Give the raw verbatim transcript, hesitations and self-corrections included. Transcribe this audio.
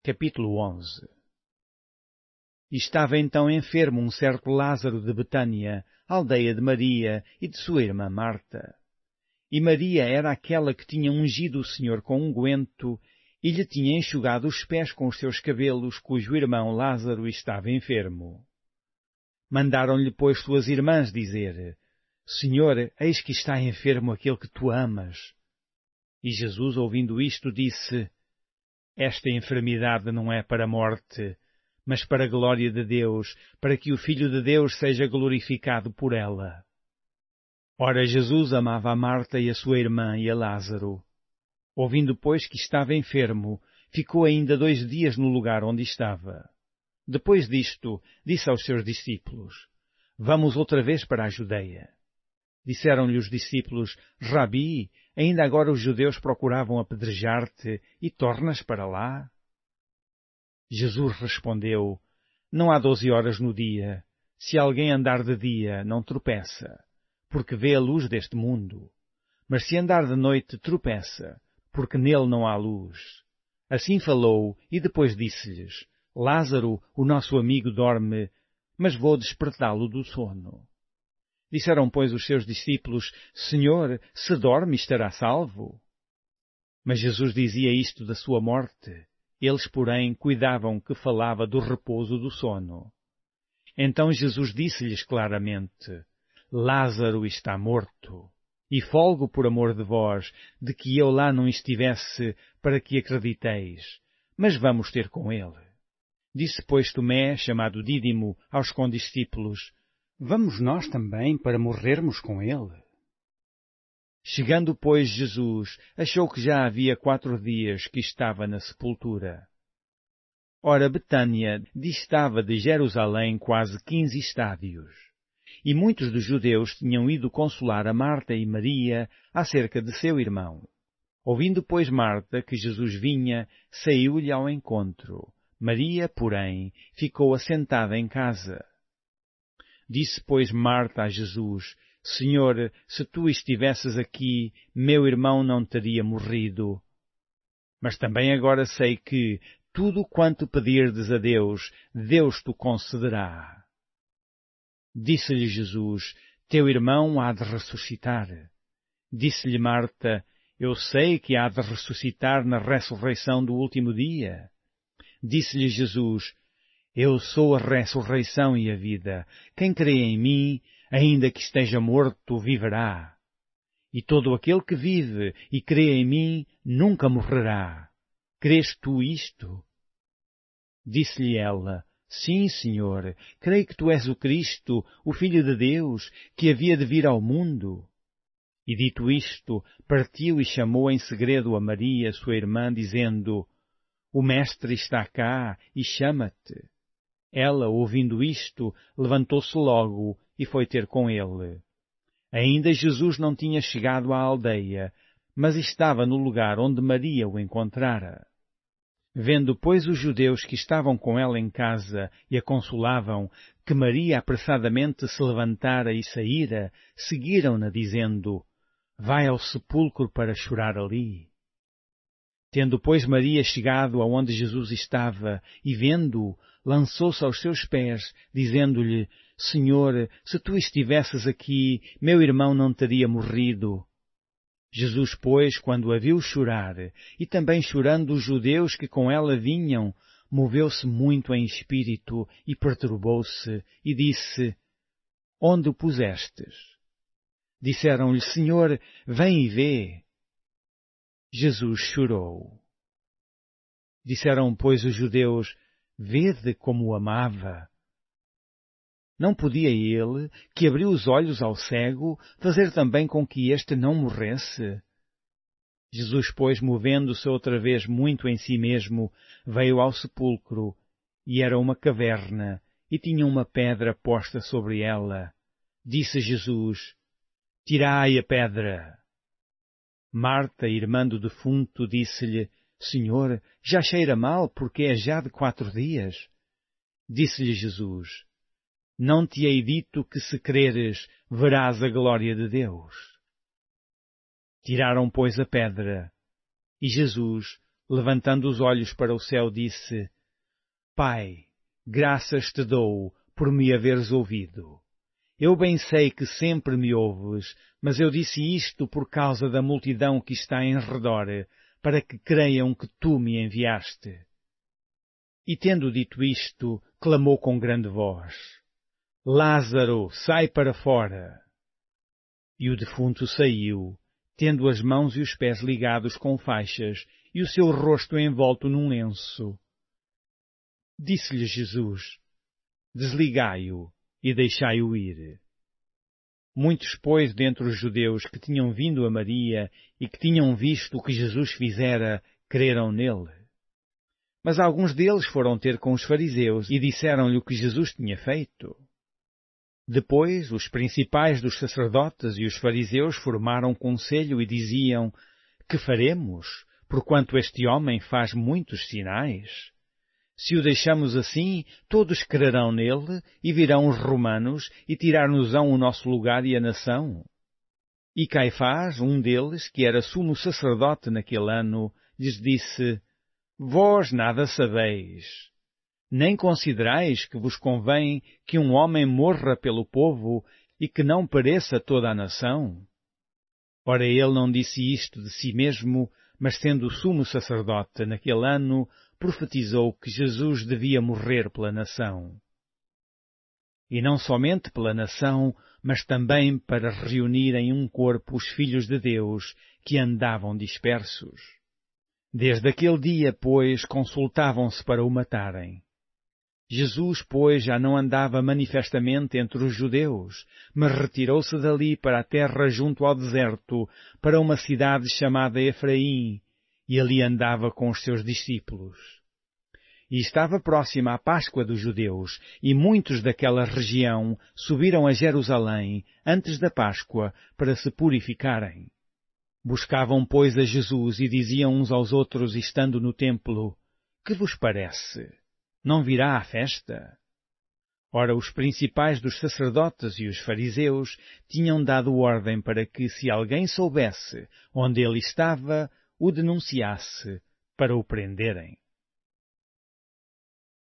Capítulo onze. Estava então enfermo um certo Lázaro de Betânia, aldeia de Maria e de sua irmã Marta. E Maria era aquela que tinha ungido o Senhor com unguento e lhe tinha enxugado os pés com os seus cabelos, cujo irmão Lázaro estava enfermo. Mandaram-lhe, pois, suas irmãs dizer: Senhor, eis que está enfermo aquele que tu amas. E Jesus, ouvindo isto, disse: Esta enfermidade não é para a morte, mas para a glória de Deus, para que o Filho de Deus seja glorificado por ela. Ora, Jesus amava a Marta e a sua irmã e a Lázaro. Ouvindo, pois, que estava enfermo, ficou ainda dois dias no lugar onde estava. Depois disto, disse aos seus discípulos: Vamos outra vez para a Judeia. Disseram-lhe os discípulos: Rabi, ainda agora os judeus procuravam apedrejar-te, e tornas para lá? Jesus respondeu: Não há doze horas no dia. Se alguém andar de dia, não tropeça, porque vê a luz deste mundo. Mas se andar de noite, tropeça, porque nele não há luz. Assim falou, e depois disse-lhes: Lázaro, o nosso amigo, dorme, mas vou despertá-lo do sono. Disseram, pois, os seus discípulos: Senhor, se dorme, estará salvo. Mas Jesus dizia isto da sua morte. Eles, porém, cuidavam que falava do repouso do sono. Então Jesus disse-lhes claramente: Lázaro está morto, e folgo por amor de vós, de que eu lá não estivesse, para que acrediteis, mas vamos ter com ele. Disse, pois, Tomé, chamado Dídimo, aos condiscípulos: Vamos nós também para morrermos com ele? Chegando, pois, Jesus, achou que já havia quatro dias que estava na sepultura. Ora, Betânia distava de Jerusalém quase quinze estádios. E muitos dos judeus tinham ido consolar a Marta e Maria acerca de seu irmão. Ouvindo, pois, Marta que Jesus vinha, saiu-lhe ao encontro. Maria, porém, ficou assentada em casa. Disse, pois, Marta a Jesus: Senhor, se tu estivesses aqui, meu irmão não teria morrido. Mas também agora sei que tudo quanto pedirdes a Deus, Deus te concederá. Disse-lhe Jesus: Teu irmão há de ressuscitar. Disse-lhe Marta: Eu sei que há de ressuscitar na ressurreição do último dia. Disse-lhe Jesus: Eu sou a ressurreição e a vida. Quem crê em mim, ainda que esteja morto, viverá. E todo aquele que vive e crê em mim, nunca morrerá. Crês tu isto? Disse-lhe ela: Sim, Senhor, creio que tu és o Cristo, o Filho de Deus, que havia de vir ao mundo. E dito isto, partiu e chamou em segredo a Maria, sua irmã, dizendo: O Mestre está cá e chama-te. Ela, ouvindo isto, levantou-se logo e foi ter com ele. Ainda Jesus não tinha chegado à aldeia, mas estava no lugar onde Maria o encontrara. Vendo, pois, os judeus que estavam com ela em casa e a consolavam, que Maria apressadamente se levantara e saíra, seguiram-na, dizendo: Vai ao sepulcro para chorar ali. Tendo, pois, Maria chegado aonde Jesus estava, e vendo-o, lançou-se aos seus pés, dizendo-lhe: Senhor, se tu estivesses aqui, meu irmão não teria morrido. Jesus, pois, quando a viu chorar, e também chorando os judeus que com ela vinham, moveu-se muito em espírito e perturbou-se, e disse: Onde o pusestes? Disseram-lhe: Senhor, vem e vê. Jesus chorou. Disseram, pois, os judeus: Vede como o amava. Não podia ele, que abriu os olhos ao cego, fazer também com que este não morresse? Jesus, pois, movendo-se outra vez muito em si mesmo, veio ao sepulcro, e era uma caverna, e tinha uma pedra posta sobre ela. Disse Jesus: Tirai a pedra. Marta, irmã do defunto, disse-lhe: Senhor, já cheira mal, porque é já de quatro dias. Disse-lhe Jesus: Não te hei dito que, se creres, verás a glória de Deus? Tiraram, pois, a pedra, e Jesus, levantando os olhos para o céu, disse: Pai, graças te dou por me haveres ouvido. Eu bem sei que sempre me ouves, mas eu disse isto por causa da multidão que está em redor, para que creiam que tu me enviaste. E tendo dito isto, clamou com grande voz: Lázaro, sai para fora! E o defunto saiu, tendo as mãos e os pés ligados com faixas e o seu rosto envolto num lenço. Disse-lhe Jesus: Desligai-o e deixai-o ir. Muitos, pois, dentre os judeus que tinham vindo a Maria e que tinham visto o que Jesus fizera, creram nele. Mas alguns deles foram ter com os fariseus e disseram-lhe o que Jesus tinha feito. Depois, os principais dos sacerdotes e os fariseus formaram conselho e diziam: Que faremos, porquanto este homem faz muitos sinais? Se o deixamos assim, todos crerão nele e virão os romanos e tirar-nos-ão o nosso lugar e a nação. E Caifás, um deles, que era sumo sacerdote naquele ano, lhes disse: Vós nada sabeis, nem considerais que vos convém que um homem morra pelo povo e que não pereça toda a nação? Ora, ele não disse isto de si mesmo, mas sendo sumo sacerdote naquele ano, profetizou que Jesus devia morrer pela nação. E não somente pela nação, mas também para reunir em um corpo os filhos de Deus que andavam dispersos. Desde aquele dia, pois, consultavam-se para o matarem. Jesus, pois, já não andava manifestamente entre os judeus, mas retirou-se dali para a terra junto ao deserto, para uma cidade chamada Efraim, e ali andava com os seus discípulos. E estava próxima a Páscoa dos judeus, e muitos daquela região subiram a Jerusalém antes da Páscoa para se purificarem. Buscavam, pois, a Jesus e diziam uns aos outros, estando no templo: Que vos parece? Não virá à festa? Ora, os principais dos sacerdotes e os fariseus tinham dado ordem para que, se alguém soubesse onde ele estava, o denunciasse para o prenderem.